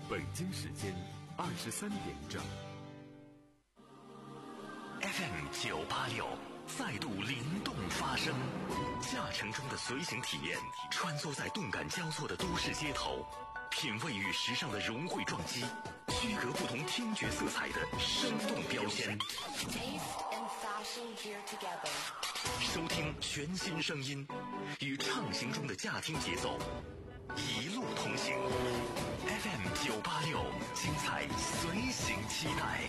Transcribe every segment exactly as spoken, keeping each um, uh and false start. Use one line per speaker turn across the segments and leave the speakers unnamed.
北京时间二十三点整。
F M 九八六再度灵动发声，驾乘中的随行体验，穿梭在动感交错的都市街头，品味与时尚的融汇撞击，区隔不同听觉色彩的生动标签。收听全新声音，与畅行中的驾听节奏，一路同行。F M 九八六，精彩随行期待。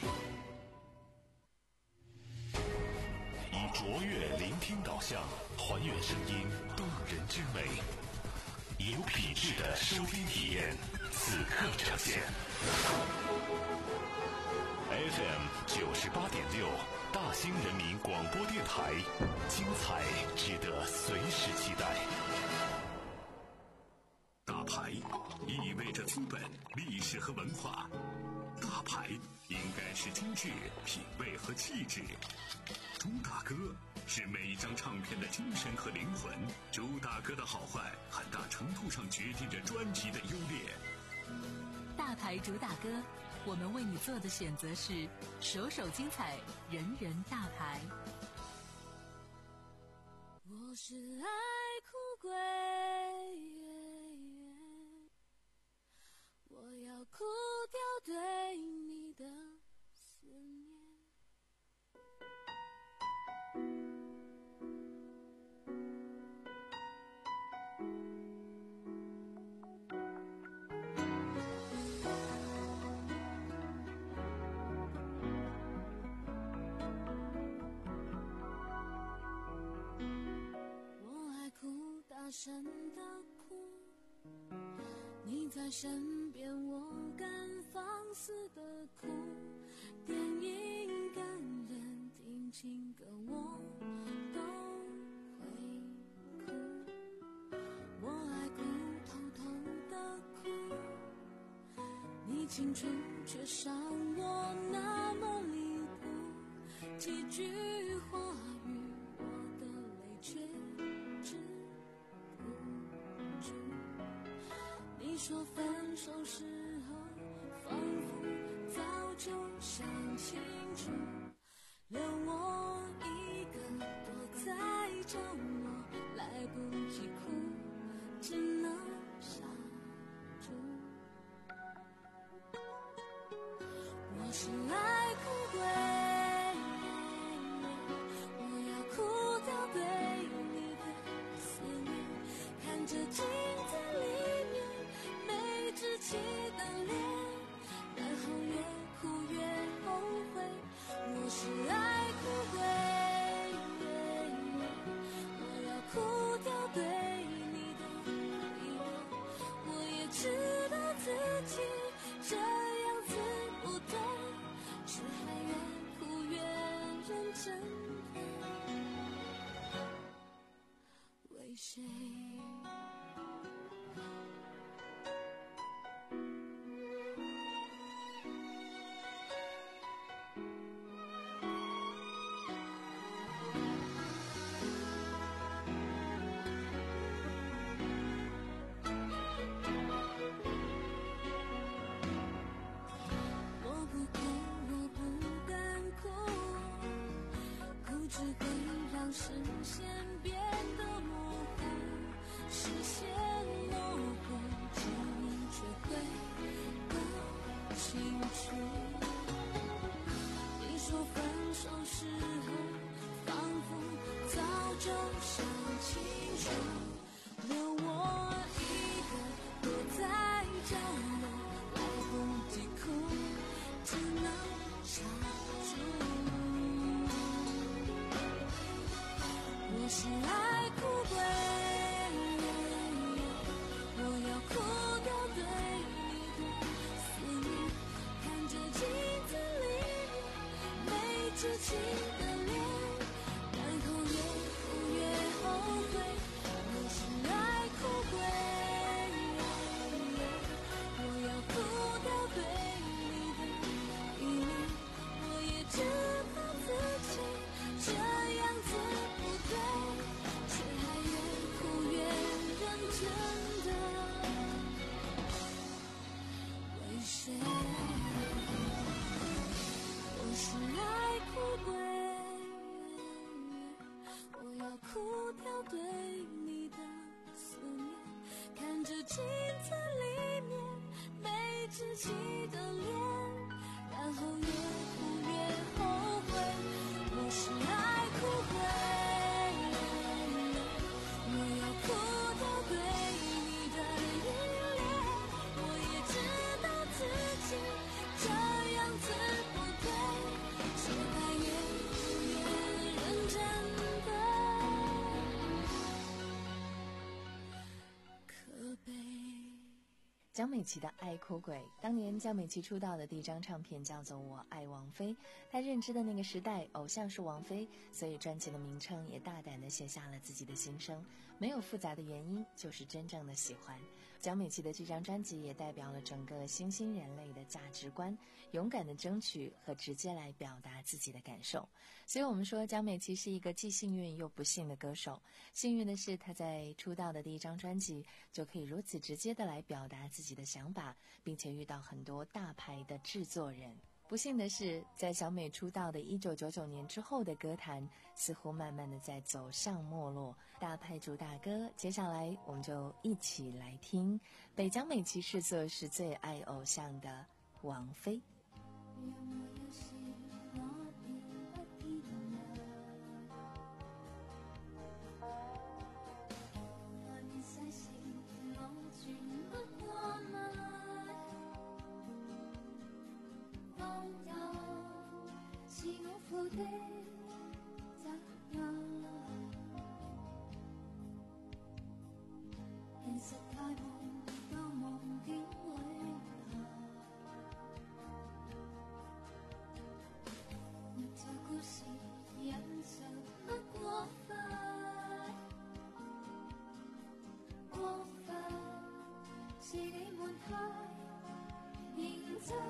以卓越聆听导向，还原声音动人之美，以有品质的收听体验，此刻呈现。F M 九十八点六，大兴人民广播电台，精彩值得随时期待。大牌意味着资本、历史和文化，大牌应该是精致、品味和气质。朱大哥是每一张唱片的精神和灵魂，朱大哥的好坏很大程度上决定着专辑的优劣。
大牌主打歌，我们为你做的选择是首首精彩，人人大牌。
我是爱哭鬼，我要哭掉对你的思念。大声的哭，你在身边，我敢放肆的哭。电影感人，听情歌我都会哭。我爱哭，偷偷的哭，你青春却伤我那么离谱。几句话语，我的泪却你说分手时候仿佛早就想清楚，留我一个躲在角落，来不及哭，只能傻住。我是爱哭鬼，我要哭掉对你的思念，看着镜子里稚气的脸，然后越哭越后悔。我是爱哭鬼，我要哭掉对你的依恋。我也知道自己这样子不对，却还越哭越认真的为谁？视线变得模糊，视线模糊，记忆却会更清楚。你说分手时候仿佛早就想清楚，留我一个躲在角落，来不及哭，只能傻住。我是爱哭鬼，我要哭掉对你的思念，看着镜子里没稚气的脸，然后越哭越后悔。我是爱哭鬼，我要哭掉对你的依恋，我也知道自己这样子不对，却还越哭越认真的为谁？ 起的脸，然后越哭越后悔。我是爱哭鬼，我要哭到对你的依恋。我也知道自己这样子不对，说爱越哭越认真的可悲。
江美琪的《爱哭鬼》，当年江美琪出道的第一张唱片叫做《我爱王菲》，她认知的那个时代，偶像是王菲，所以专辑的名称也大胆地写下了自己的心声，没有复杂的原因，就是真正的喜欢。江美琪的这张专辑也代表了整个新兴人类的价值观，勇敢的争取和直接来表达自己的感受。所以我们说江美琪是一个既幸运又不幸的歌手。幸运的是她在出道的第一张专辑就可以如此直接的来表达自己的想法，并且遇到很多大牌的制作人。不幸的是，在小美出道的一九九九年之后的歌坛似乎慢慢的在走向没落。大牌主打歌，接下来我们就一起来听被江美琪视作是最爱偶像的王菲。
的責任，現實太忙到忘記永恆，沒這故事忍受不過分，過分是你們太認真。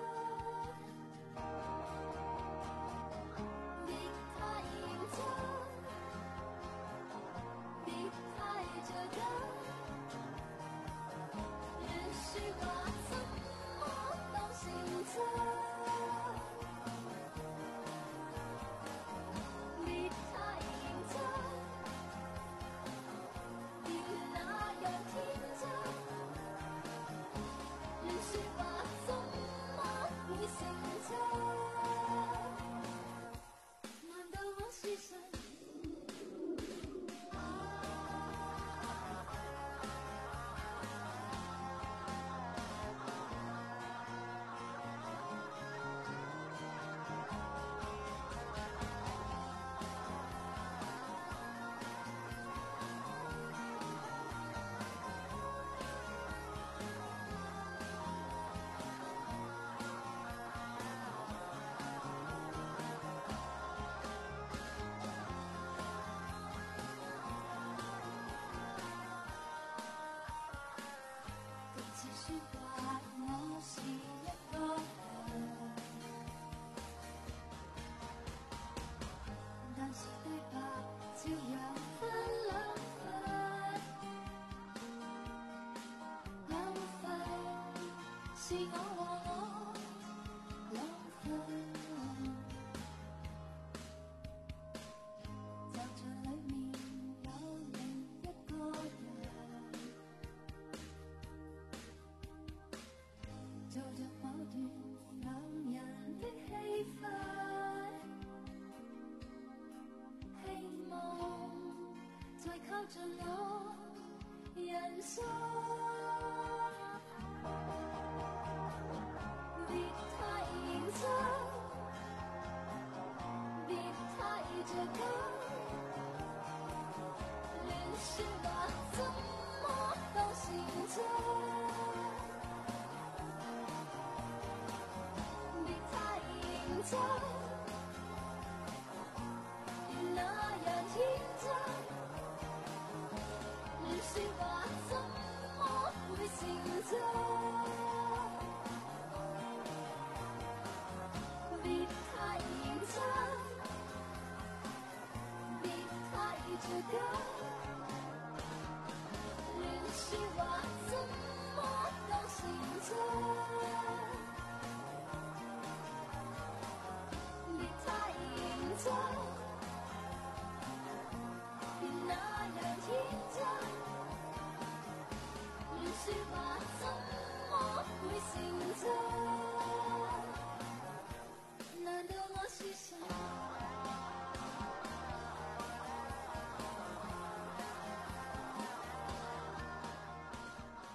是我和我浪費，就像裡面有另一個人，做着某段兩人的戲份，希望再靠近我人生。別太認真。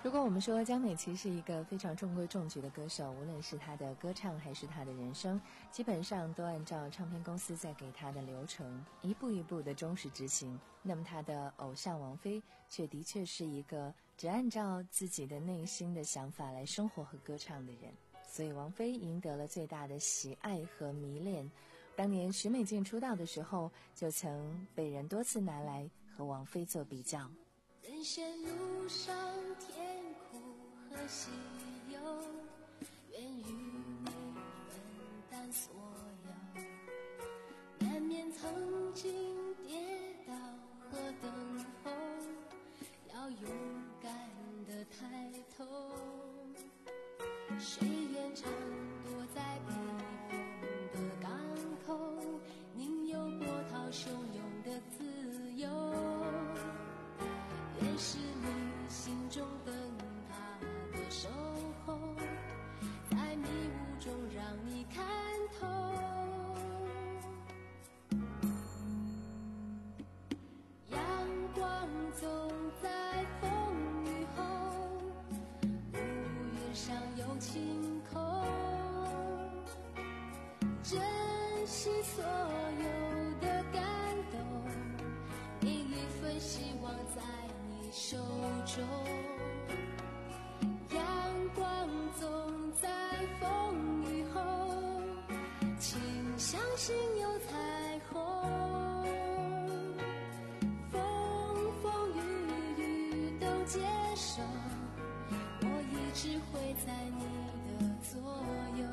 如果我们说江美琪是一个非常中规中矩的歌手，无论是她的歌唱还是她的人生，基本上都按照唱片公司在给她的流程一步一步的忠实执行。那么她的偶像王菲却的确是一个只按照自己的内心的想法来生活和歌唱的人，所以王菲赢得了最大的喜爱和迷恋。当年许美静出道的时候，就曾被人多次拿来和王菲做比较。
人生路上甜苦和喜忧，愿与你分担所有，难免曾经跌倒和等候，要勇敢地抬头，谁愿常躲在避风的港口，宁有波涛汹涌的自由，愿是你心中灯塔的守候，在迷雾中让你看透。阳光总在风雨后，乌云上有晴空，珍惜所有的感动，每一份希望在你手中。阳光总在风雨后，请相信有彩虹，风风雨雨都接受，我一直会在你的左右。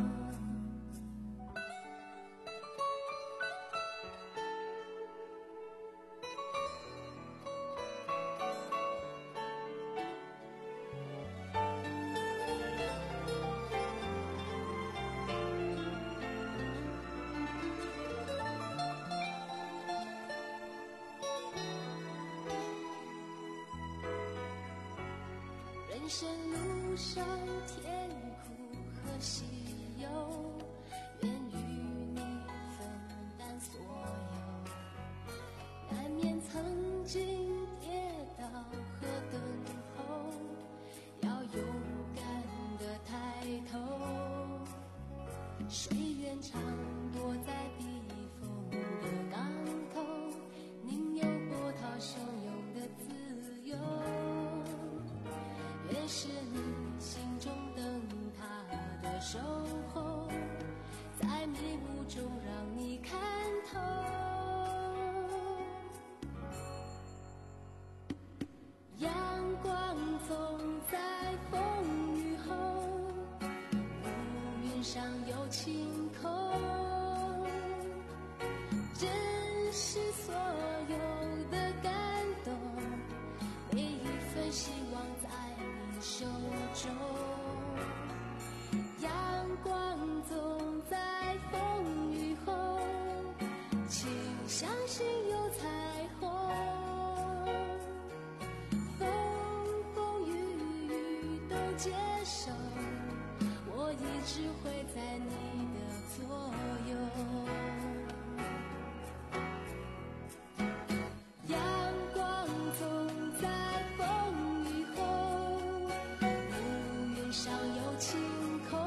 人生路上甜苦和喜忧，愿与你分担所有，难免曾经跌倒和等候，要勇敢地抬头，谁愿常躲在避风的港口，宁有波涛汹涌的自由，愿是你心中灯塔的守候，在迷雾中让你看透。阳光总在风雨后，乌云上有晴空，珍惜所有的感动，每一份希望在你手中。阳光总在风雨后，请相信有彩虹，风风雨雨都接受，我一直会在你的左右。阳光总在风雨后，乌云上有晴空，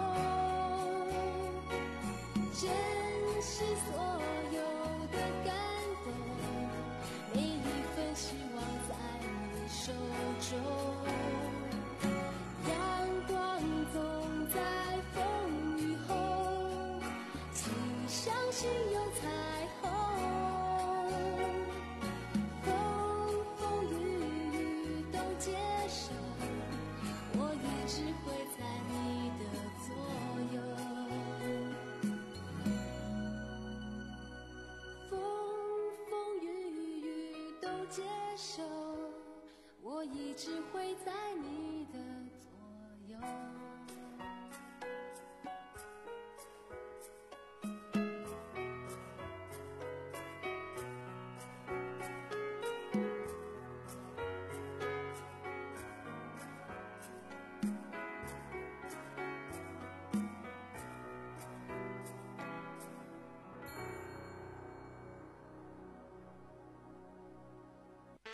珍惜所有的感动，每一份希望在你手中。阳光总在风雨后，请相信有彩虹，风风雨雨都接受，我一直会在你的左右。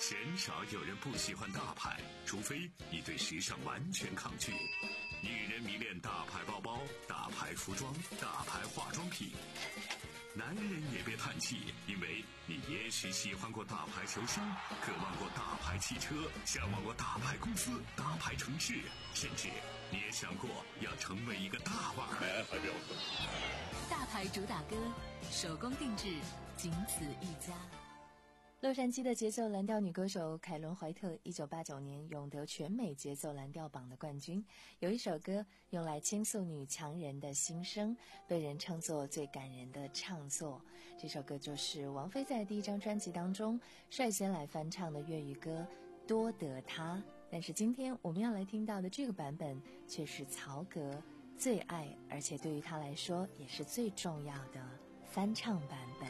鲜少有人不喜欢大牌，除非你对时尚完全抗拒。女人迷恋大牌包包、大牌服装、大牌化妆品。男人也别叹气，因为你也许喜欢过大牌球星，渴望过大牌汽车，向往过大牌公司、大牌城市，甚至你也想过要成为一个大腕儿。
大牌主打歌，手工定制，仅此一家。
洛杉矶的节奏蓝调女歌手凯伦·怀特，一九八九年勇得全美节奏蓝调榜的冠军。有一首歌用来倾诉女强人的心声，被人称作最感人的唱作。这首歌就是王菲在第一张专辑当中率先来翻唱的粤语歌《多得他》。但是今天我们要来听到的这个版本，却是曹格最爱，而且对于他来说也是最重要的翻唱版本。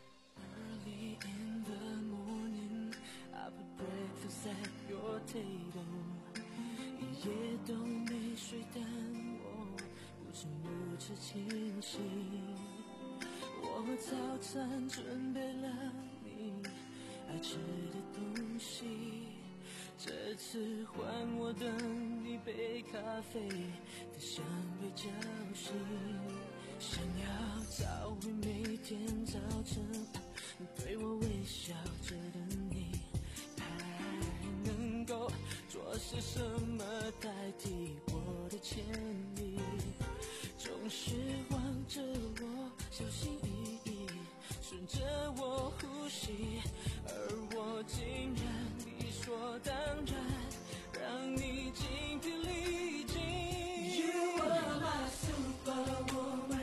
At your table， 一夜都没睡，但我不知如此清醒。我早餐准备了你爱吃的东西，这次换我等一杯咖啡的香味叫醒，想要找回每天早晨对我微笑着的你，能够做些什么代替我的歉意？总是望着我小心翼翼，顺着我呼吸，而我竟然理所当然让你精疲力尽。You are my superwoman，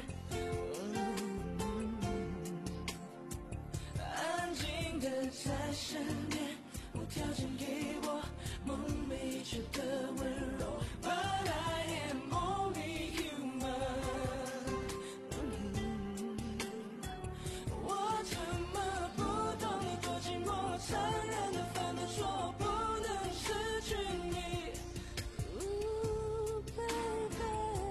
安静的在身边，无条件给我梦寐着的温柔 ，But I am only human、嗯。我怎么不懂你多寂寞，残忍的犯的错，不能失去你。Ooh, baby,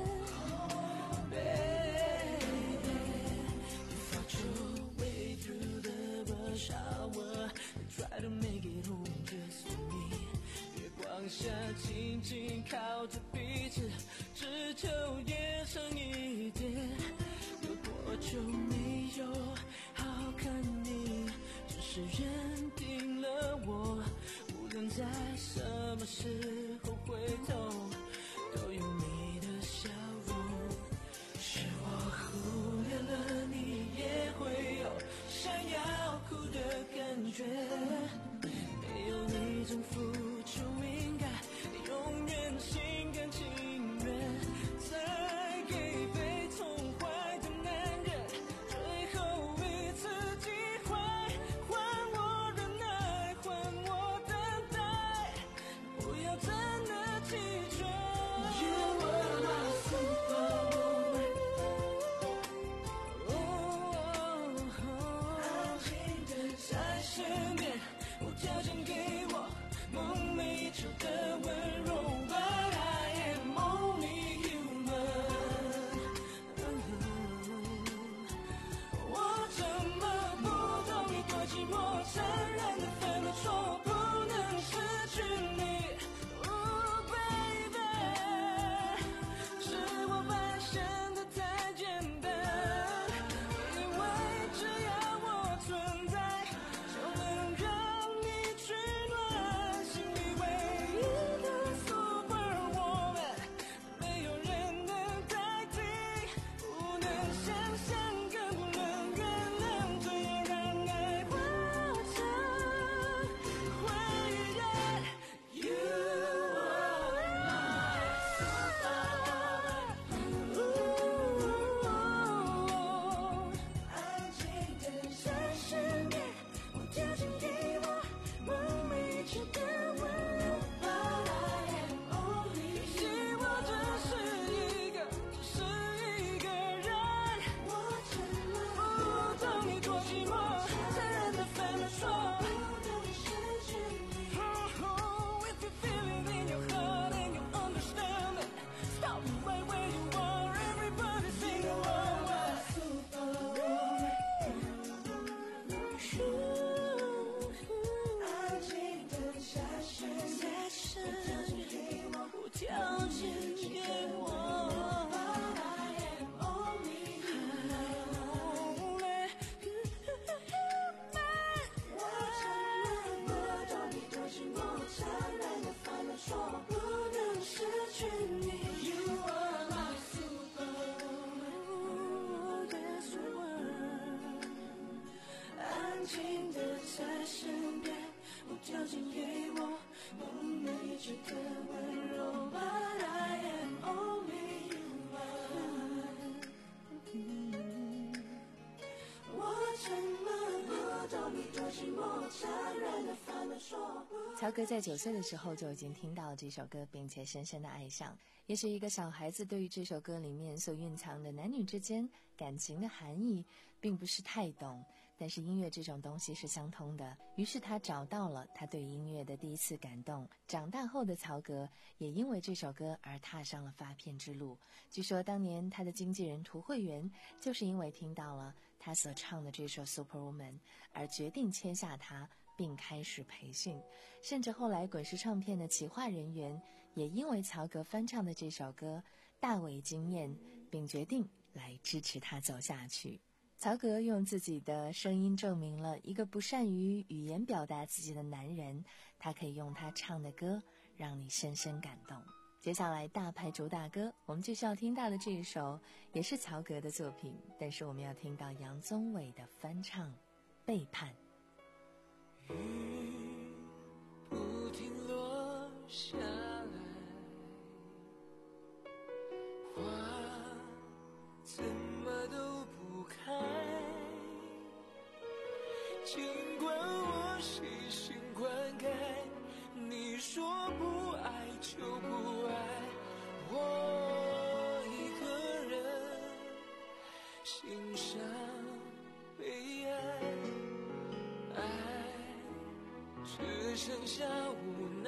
baby, you fought your way through the rush hour, try to make it home just for me。月光下紧紧靠着彼此，只求夜长一点。有多久没有好好看你，只是认定了我，无论在什么时候回头，都有你的笑容。是我忽略了你也会有想要哭的感觉，没有一种付出应该永远心甘
曹格在九岁的时候就已经听到了这首歌，并且深深的爱上。也许一个小孩子对于这首歌里面所蕴藏的男女之间感情的含义并不是太懂，但是音乐这种东西是相通的，于是他找到了他对音乐的第一次感动。长大后的曹格也因为这首歌而踏上了发片之路。据说当年他的经纪人涂慧源就是因为听到了他所唱的这首 Superwoman 而决定签下他并开始培训，甚至后来滚石唱片的企划人员也因为曹格翻唱的这首歌大为惊艳，并决定来支持他走下去。曹格用自己的声音证明了一个不善于语言表达自己的男人，他可以用他唱的歌让你深深感动。接下来大牌主打歌，我们就是要听到的这一首也是曹格的作品，但是我们要听到杨宗纬的翻唱《背叛》。
雨不停落下来，花怎么都不开，尽管我细心灌溉，你说不爱就不爱，我一个人欣赏悲哀，爱只剩下无奈，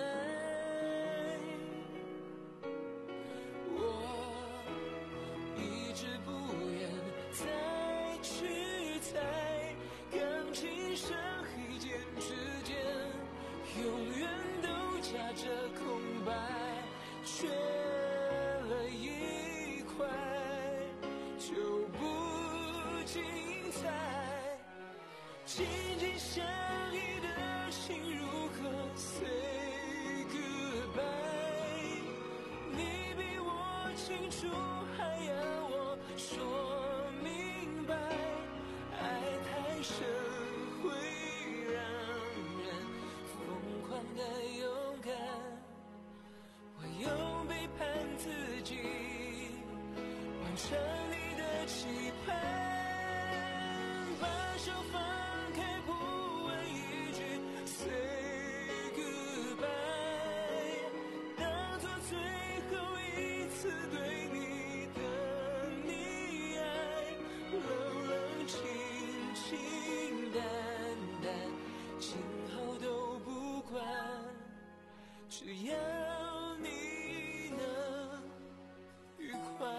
我一直不愿再去猜，感情深黑键之间永远都夹着空白，缺了一块就不精彩，紧紧相依的心如何 say goodbye， 你比我清楚还要我说明白，爱太深会让人疯狂的勇敢，我用背叛自己完成你的期盼，把手放开不问一句 say goodbye， 当作最后一次对你的溺爱，冷冷清清淡淡，今后都不管，只要你能愉快。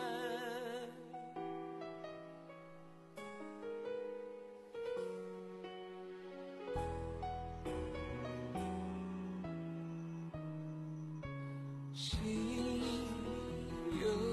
心有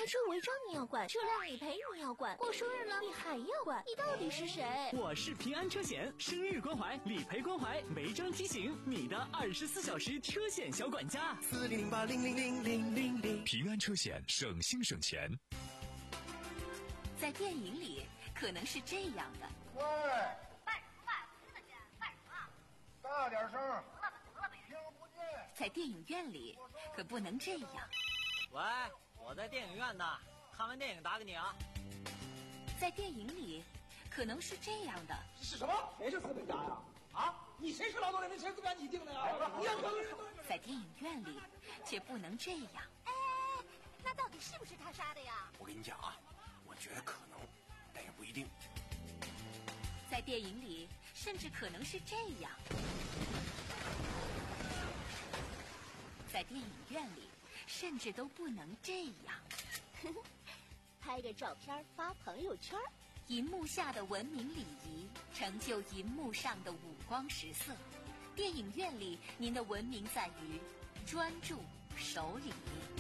说违章你要管，车辆理赔你要管，过生日了你还要管，你到底是谁？
我是平安车险，生日关怀，理赔关怀，违章提醒，你的二十四小时车险小管家。
四零零八零零零零零零。
平安车险，省心省钱。
在电影里，可能是这样的。
喂，卖什么卖？我听得见，卖什么？大点声。得了吧，得了呗，听不见。
在电影院里，可不能这样。
喂，我在电影院呢，看完电影打给你啊。
在电影里，可能是这样的。
是什么？谁是资本家呀？啊，你谁是劳动人民？谁资本家你定的呀？你要可
在电影院里，却不能这样。
哎，那到底是不是他杀的呀？
我跟你讲啊，我觉得可能，但也不一定。
在电影里，甚至可能是这样。在电影院里，甚至都不能这样。
拍个照片发朋友圈。
银幕下的文明礼仪，成就银幕上的五光十色。电影院里，您的文明在于专注、守礼。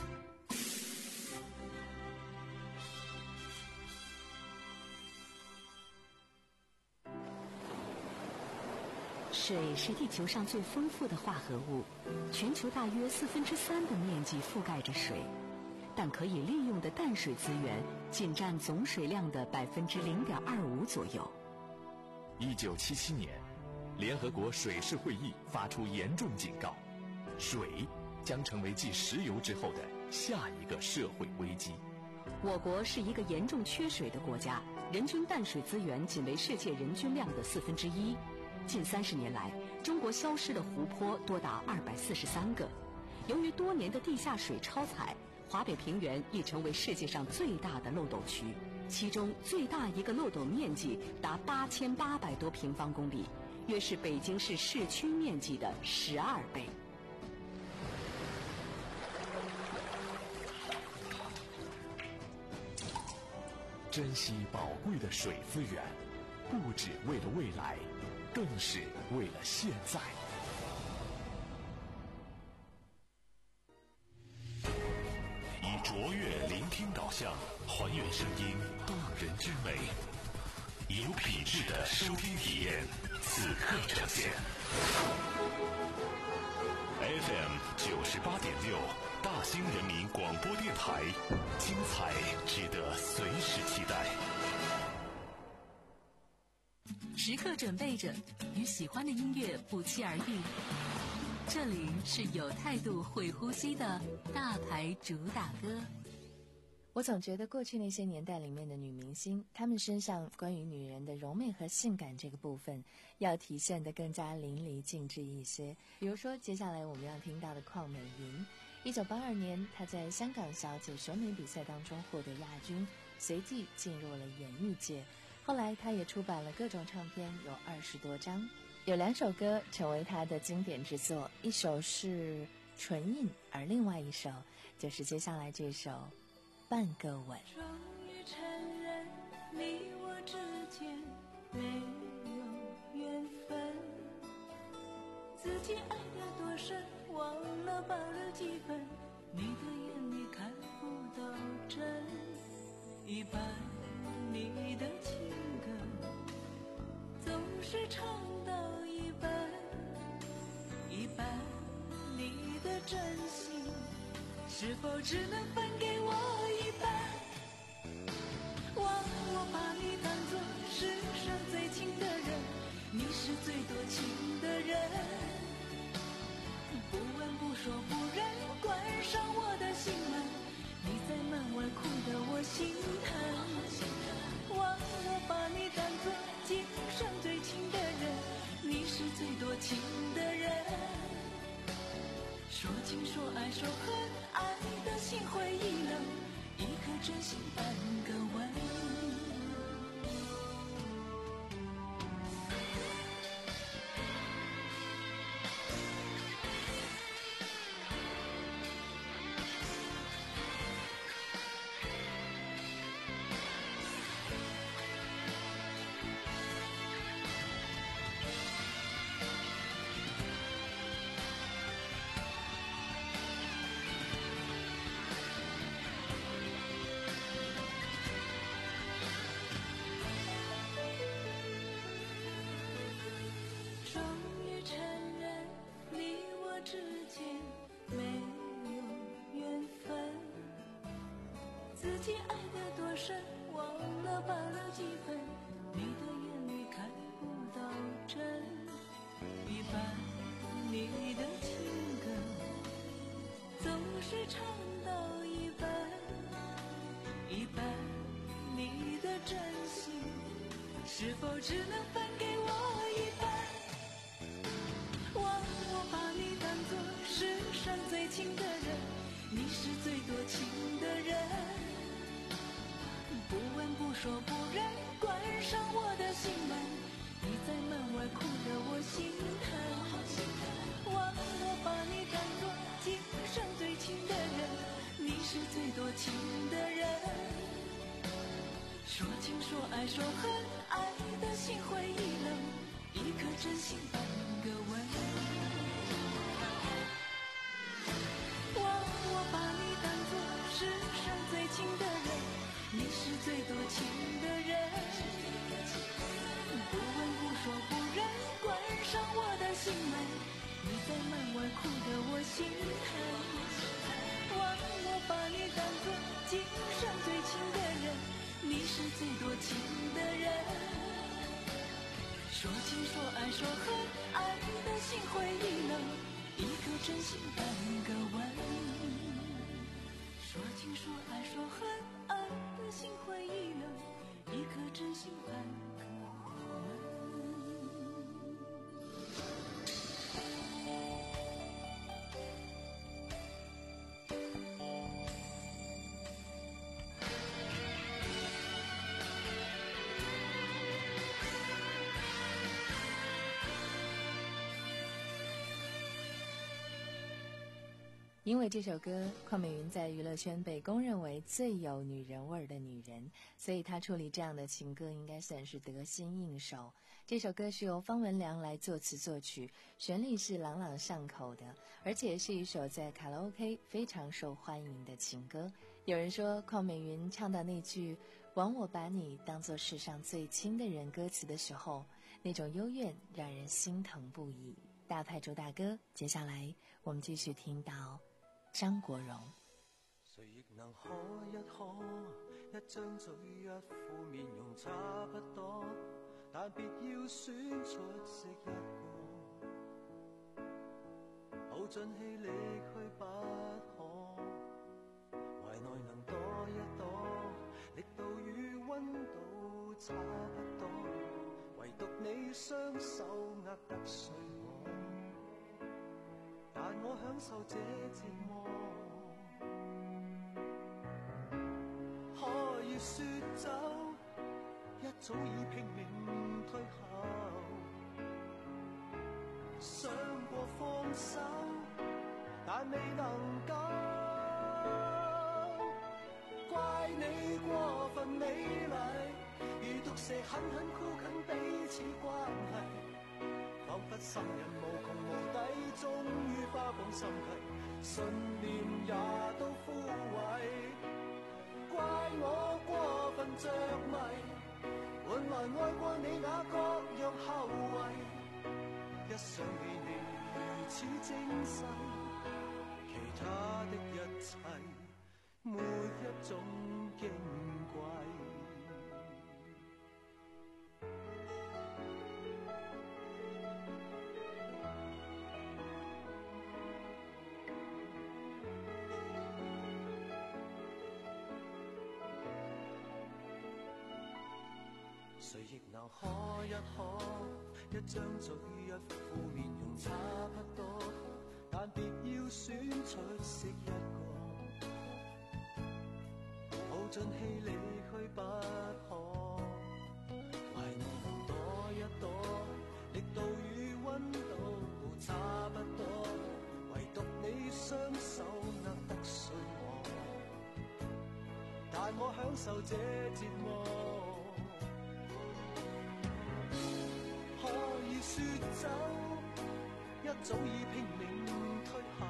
水是地球上最丰富的化合物，全球大约四分之三的面积覆盖着水，但可以利用的淡水资源仅占总水量的百分之零点二五左右。
一九七七年，联合国水事会议发出严重警告，水将成为继石油之后的下一个社会危机。
我国是一个严重缺水的国家，人均淡水资源仅为世界人均量的四分之一。近三十年来，中国消失的湖泊多达二百四十三个。由于多年的地下水超采，华北平原已成为世界上最大的漏斗区，其中最大一个漏斗面积达八千八百多平方公里，约是北京市市区面积的十二倍。
珍惜宝贵的水资源，不只为了未来，更是为了现在。以卓越聆听导向，还原声音动人之美，有品质的收听体验，此刻呈现。F M 九十八点六，大兴人民广播电台，精彩值得随时期待。
时刻准备着，与喜欢的音乐不期而遇。这里是有态度、会呼吸的大牌主打歌。
我总觉得过去那些年代里面的女明星，她们身上关于女人的柔媚和性感这个部分，要体现得更加淋漓尽致一些。比如说，接下来我们要听到的邝美云，一九八二年，她在香港小姐选美比赛当中获得亚军，随即进入了演艺界。后来，她也出版了各种唱片，有二十多张。有两首歌成为她的经典之作，一首是《唇印》，而另外一首就是接下来这首《半个吻》。
终于承认你我之间没有缘分，自己爱得多深，忘了保留几分，你的眼里看不到真，一半你的情歌总是唱到一半，一半你的真心是否只能分给我一半？忘了我把你当作世上最亲的人，你是最多情的人，不问不说不认，关上我的心门，你在门外哭得我心疼。忘了我把你当作今生最亲的人，你是最多情的人，说情说爱说恨，爱的心灰意冷，一颗真心半个吻。
间没有缘分，自己爱得多深，忘了怕了几分，你的眼里看不到真，一半你的情歌总是唱到一半，一半你的真心是否只能分给我一半？忘我把你当作世上最亲的人，你是最多情的人，不问不说不认，关上我的心门，你在门外哭得我心疼。忘我把你当作今生最亲的人，你是最多情的人，说情说爱说恨，爱的心灰意冷，一颗真心半个吻。忘我把你当作世上最亲的人，你是最多情的人，不问不说不认，关上我的心门，你在门外哭得我心疼。忘我把你当作今生最亲的人，你是最多情的人，说情说爱说恨，爱的心灰意冷，一颗真心半个吻。说情说爱说恨，爱的心灰意冷，一颗真心半个吻。
因为这首歌，邝美云在娱乐圈被公认为最有女人味儿的女人，所以她处理这样的情歌应该算是得心应手。这首歌是由方文良来作词作曲，旋律是朗朗上口的，而且是一首在卡拉 OK 非常受欢迎的情歌。有人说邝美云唱到那句枉我把你当作世上最亲的人歌词的时候，那种幽怨让人心疼不已。大牌主打歌，接下来我们继续听到張國榮。
誰亦能可一可，一張嘴一副面容差不多，但別要選出色一個，耗盡氣力去不可，懷內能躲一躲，力度與溫度差不多，唯獨你雙手握得碎我，但我享受這折磨，可以說走，一早已拼命退後，想過放手，但未能夠，怪你過分美麗，如毒蛇狠狠箍緊彼此關係，彷彿心癮無窮無底，終於花光心計，信念也都枯萎，怪我過分着迷，換來愛過你那各樣後遺，一想起你如此精細，其他的一切沒一種矜貴。誰亦能可一可，一張嘴一副面容差不多，但別要選出色一個，耗盡氣力去不可，懷內能躲一躲，力度與溫度差不多，唯獨你雙手握得碎我，但我享受這折磨，說走，一早已拼命退後，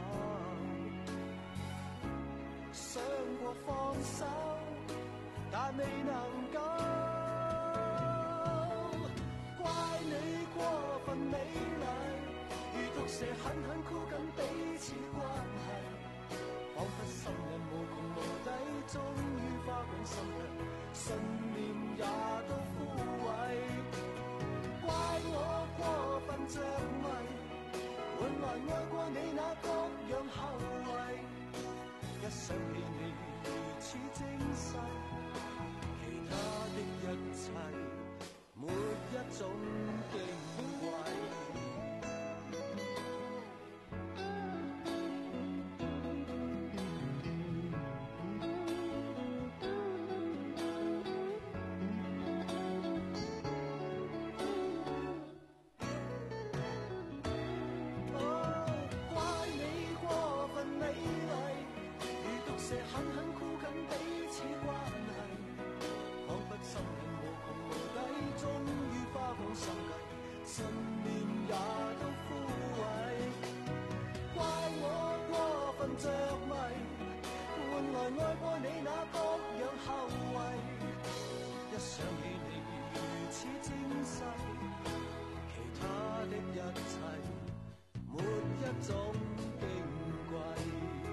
想過放手，但未能夠，怪你過分美麗，如如毒蛇狠狠箍緊彼此關係，彷彿心癮無窮無底，終於花光心計，信念也都枯萎。怪我過分着迷，換來愛過你那各樣後遺。一想起你如此精細，其他的一切沒一種矜貴。狠狠箍緊彼此關係，彷彿心癮無窮無底，終於花光心計，信念也都枯萎。怪我過分着迷，換來愛過你那各樣後遺。一想起你如此精細，其他的一切沒一種矜貴。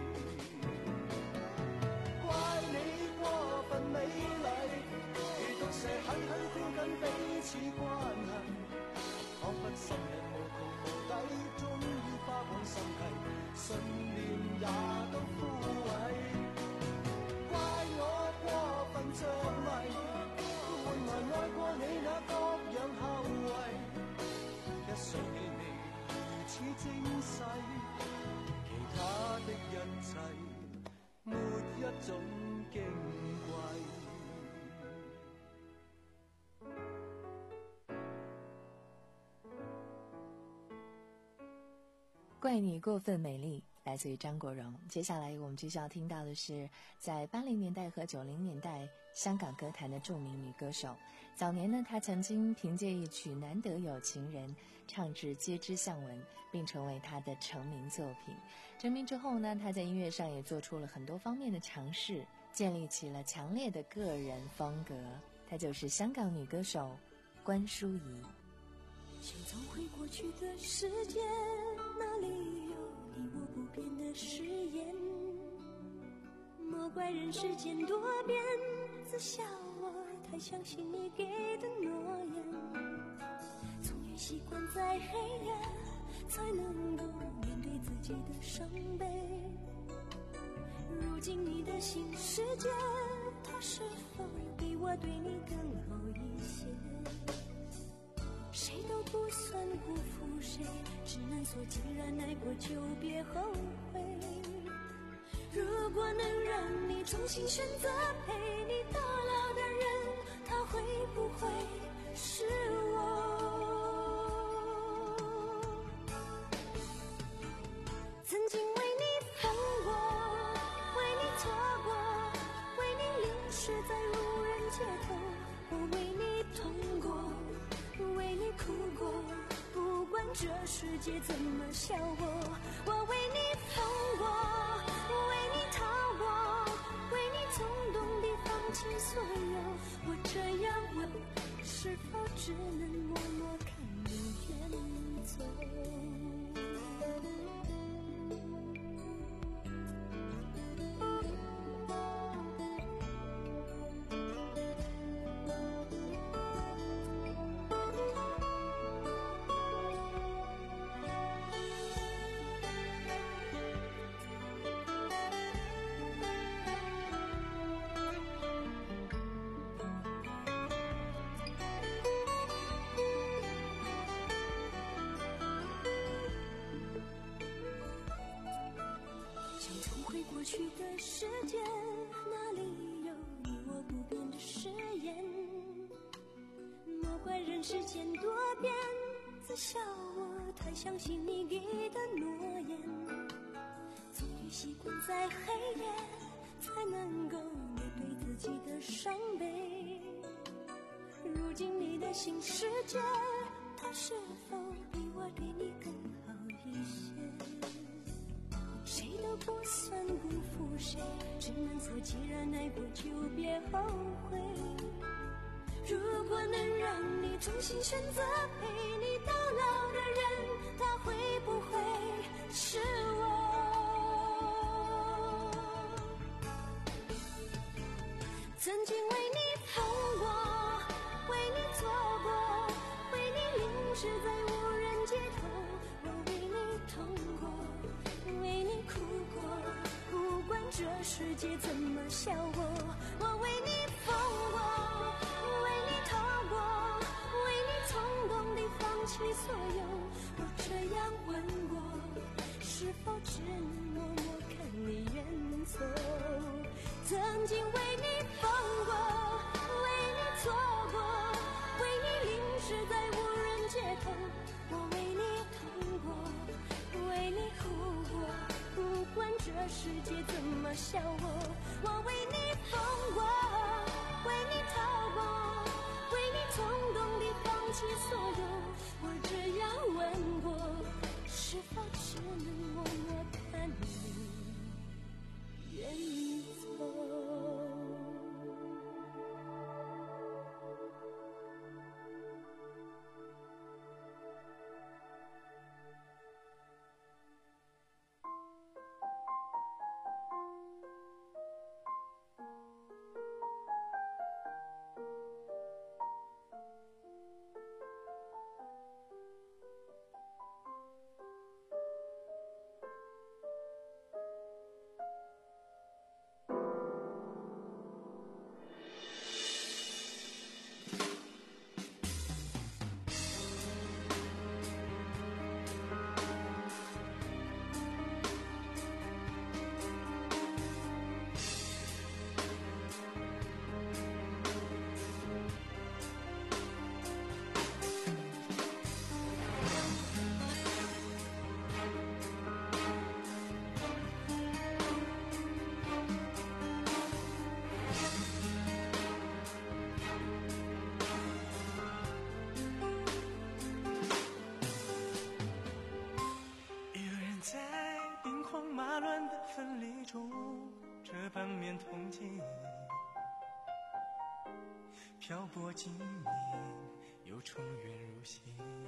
美麗如毒蛇狠狠箍緊彼此關係，彷彿心癮無窮無底，終於花光心計，信念也都枯萎。怪我過分着迷，換來愛過你那各樣後遺。一想起你如此精細，其他的一切沒一種矜貴。
怪你过分美丽，来自于张国荣。接下来我们继续要听到的是在八零年代和九零年代香港歌坛的著名女歌手。早年呢，她曾经凭借一曲《难得有情人》唱至皆知巷闻，并成为她的成名作品。成名之后呢，她在音乐上也做出了很多方面的尝试，建立起了强烈的个人风格。她就是香港女歌手关淑怡。
请走回过去的时间，那里有你我不变的誓言。莫怪人世间多变，自笑我太相信你给的诺言。终于习惯在黑夜，才能够面对自己的伤悲。如今你的新世界，它是否比我对你更好一些？谁都不算辜负谁，只能说既然爱过就别后悔。如果能让你重新选择陪你到老的人，他会不会是我？曾经为你疯过，为你错过，为你淋湿在无人街头，我为你痛过，为你哭过，不管这世界怎么笑我，我为你疯过，为你逃过，为你冲动地放弃所有，我这样问，是否只能默默看你远走？过去的世界，哪里有你我不变的誓言？莫怪人世间多变，自笑我太相信你给的诺言。终于习惯在黑夜，才能够面对自己的伤悲。如今你的新世界，它是否比我对你更好一些？谁都不算辜负谁，只能说既然爱过就别后悔。如果能让你重新选择陪你到老的人，他会会不会是我？曾经为你痛过，为你错过，为你淋湿在无人街头，我为你痛过，为你哭过，不管这世界怎么笑我，我为你疯过，为你逃过，为你冲动地放弃所有，我这样问过，是否只能默默看你远走？曾经为你疯过，为你错过，为你淋湿在无人街头，我为你痛过，为你哭过，不管这世界怎么笑我，我为你疯过，为你逃过，为你冲动地放弃所有，我这样问过，是否只能默默看你远走？
分离中，这半面铜镜漂泊经年，又重圆如新。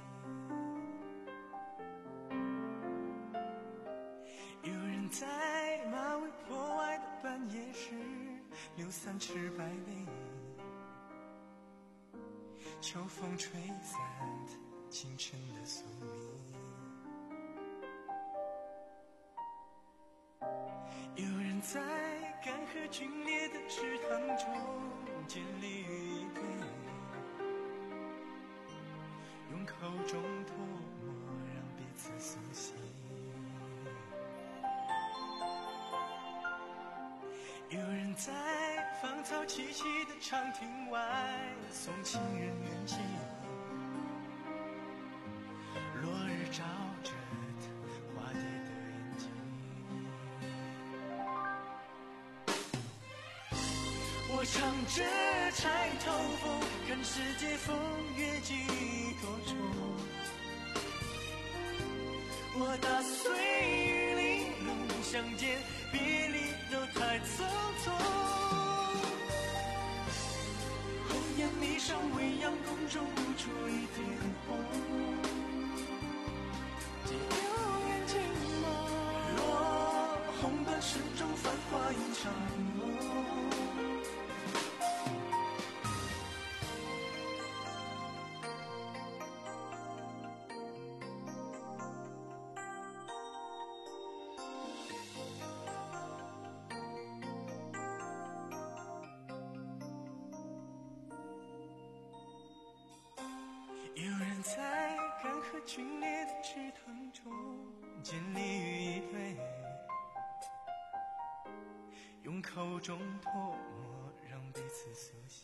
有人在马嵬坡外的半夜时流三尺白泪，秋风吹散清晨的宿命。有人在干涸皲裂的池塘中建立一对，用口中唾沫让彼此苏醒。有人在芳草萋萋的长亭外送情人远行，落日照着他花蝶的眼睛。我唱着钗头凤，看世界风月几多重。我打碎玉玲珑，相见别离都太匆匆。红颜霓裳，未央宫中无处一点红。几流年静默，落红断石中，繁华一场梦。有人在干涸皲裂的池塘中建立于一对，用口中唾沫让彼此苏醒。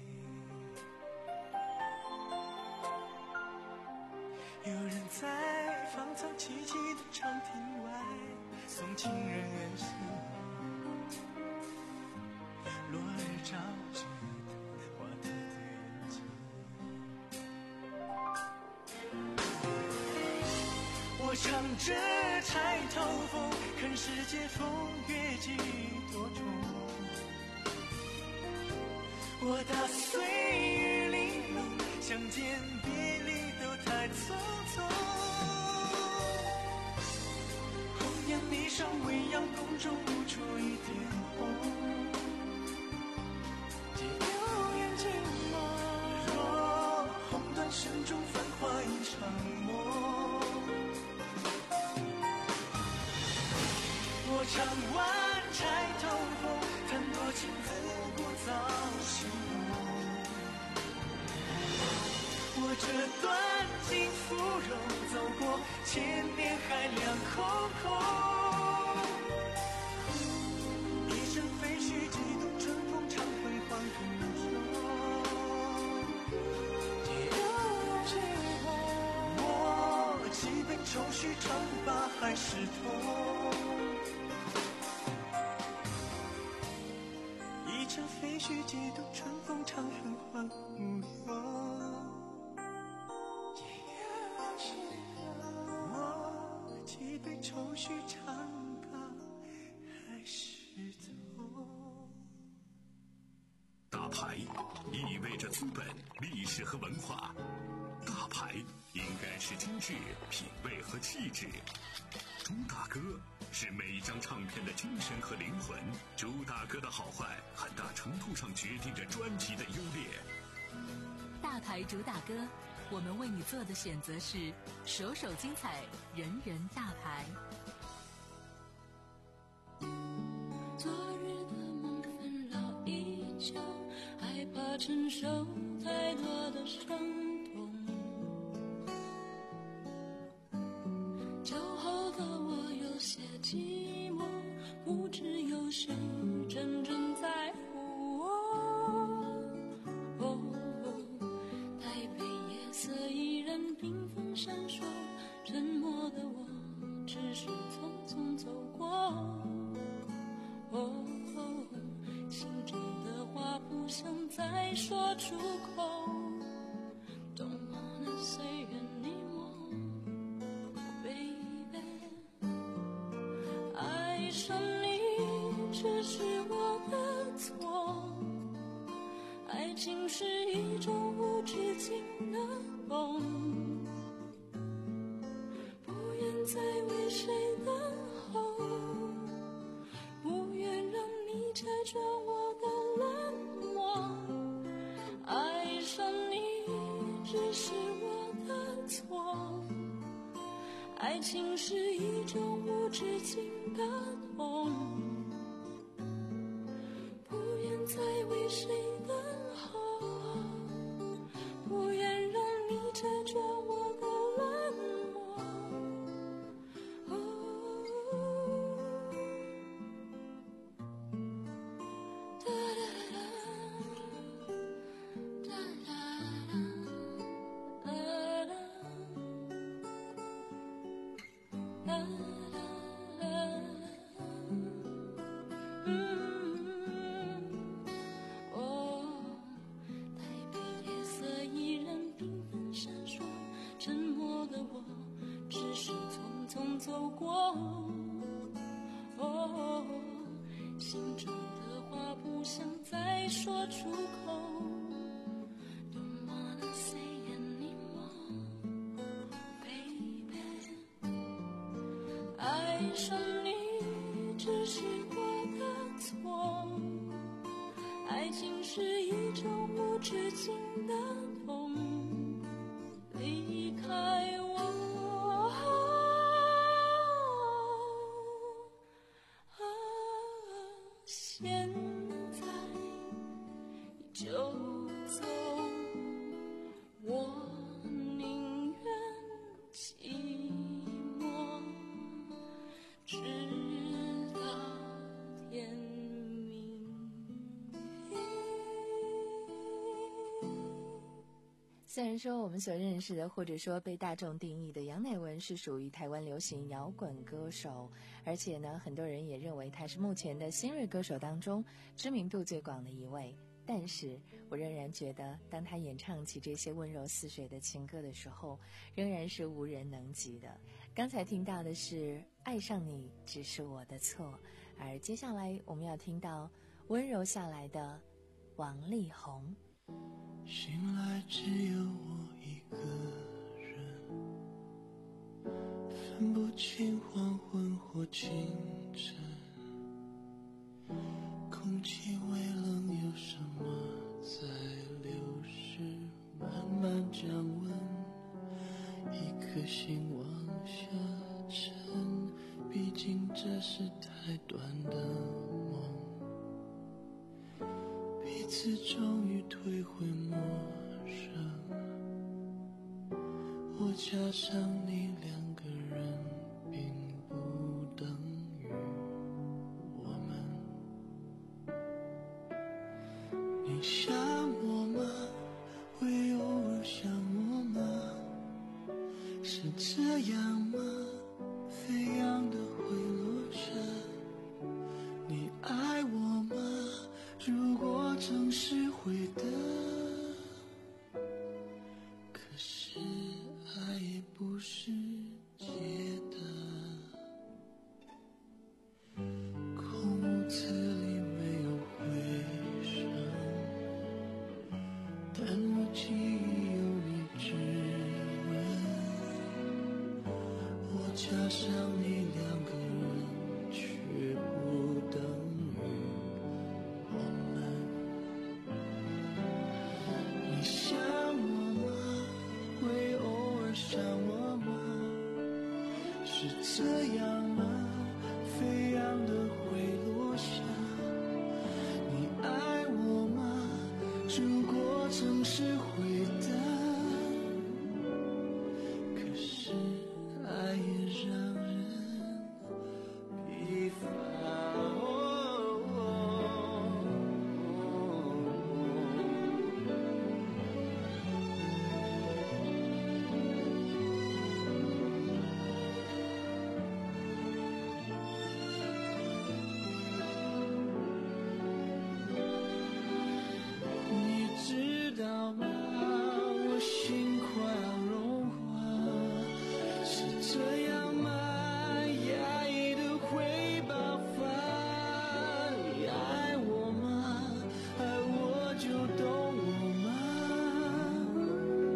有人在芳草萋萋的长亭外送情人远行，落日照着花蝶的眼睛。我唱着钗头凤，看世界风月几多重。我打碎玉玲珑，相见别离都太匆匆。 上未央宫中露出一点红，借流言寂寞，若红断声中繁华一场梦。我唱完钗头红，叹多情自古早心动。我这段情芙蓉，走过千年海量空空。一生废墟，几度春风常回黄土中。借流几红，我几杯愁绪，常把海市痛。一程废墟，几度春风常回黄土中。愁绪常把海市痛。
大牌意味着资本、历史和文化，大牌应该是精致、品味和气质。朱大哥是每张唱片的精神和灵魂，朱大哥的好坏很大程度上决定着专辑的优劣。
大牌主打歌，我们为你做的选择是首首精彩，人人大牌。
昨日的梦纷扰依旧，害怕承受太多的伤痛。酒后的我有些寂寞，不知有谁真正在乎我。哦，台北夜色依然缤纷闪烁，沉默的我只是匆匆走过。哦，心中的话不想再说出口。Don't wanna say anymore, baby。爱上你只是我的错，爱情是一种无止境的梦，不愿再为谁等候，不愿让你拆穿我的冷漠。爱上你只是我的错，爱情是一种无止境的痛，不愿再为谁等候，不愿让你拆穿我的冷漠。走过，哦，心中的话不想再说出口。Don't wanna say anymore, baby。爱上你只是我的错，爱情是一种无止境的痛，离开我。现在就走，我宁愿寂寞，直到天明。
虽然说我们所认识的或者说被大众定义的杨乃文是属于台湾流行摇滚歌手，而且呢很多人也认为他是目前的新锐歌手当中知名度最广的一位，但是我仍然觉得当他演唱起这些温柔似水的情歌的时候，仍然是无人能及的。刚才听到的是爱上你只是我的错，而接下来我们要听到温柔下来的王力宏。
醒来只有我一个人， 分不清黄昏或清晨，空气微冷，有什么在流逝，慢慢降温，一颗心往下沉，毕竟这是太短的梦，彼此终于退回陌生，我加上你两个人并不等于我们。你想我吗？会偶尔想我吗？是这样吗？飞扬的会落下。你爱我吗？如果总是会的，可是爱也不是借的。空屋子里没有回声，但我记忆有你指纹，我加上你两个人却不等于我们。你想我吗？会偶尔想我吗？是这样吗？飞扬的会落下。你爱我吗？如果总是会的，可是爱也让人疲乏。你知道吗？我心快要融化，是这样吗？压抑的会爆发。你爱我吗？爱我就懂我吗？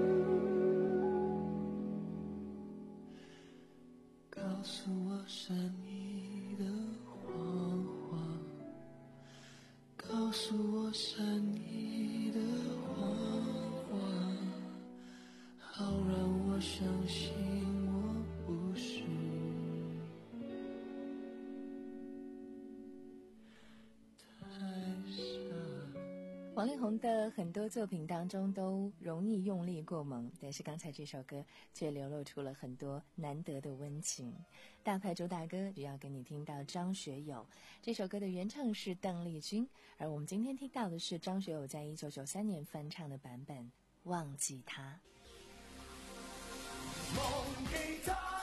告诉我善意的谎话，告诉我善意的谎话，好让我相信我不是太傻。
王力宏的很多作品当中都容易用力过猛，但是刚才这首歌却流露出了很多难得的温情。大牌主打歌只要给你听到张学友，这首歌的原唱是邓丽君，而我们今天听到的是张学友在一九九三年翻唱的版本《忘记他》。
梦给他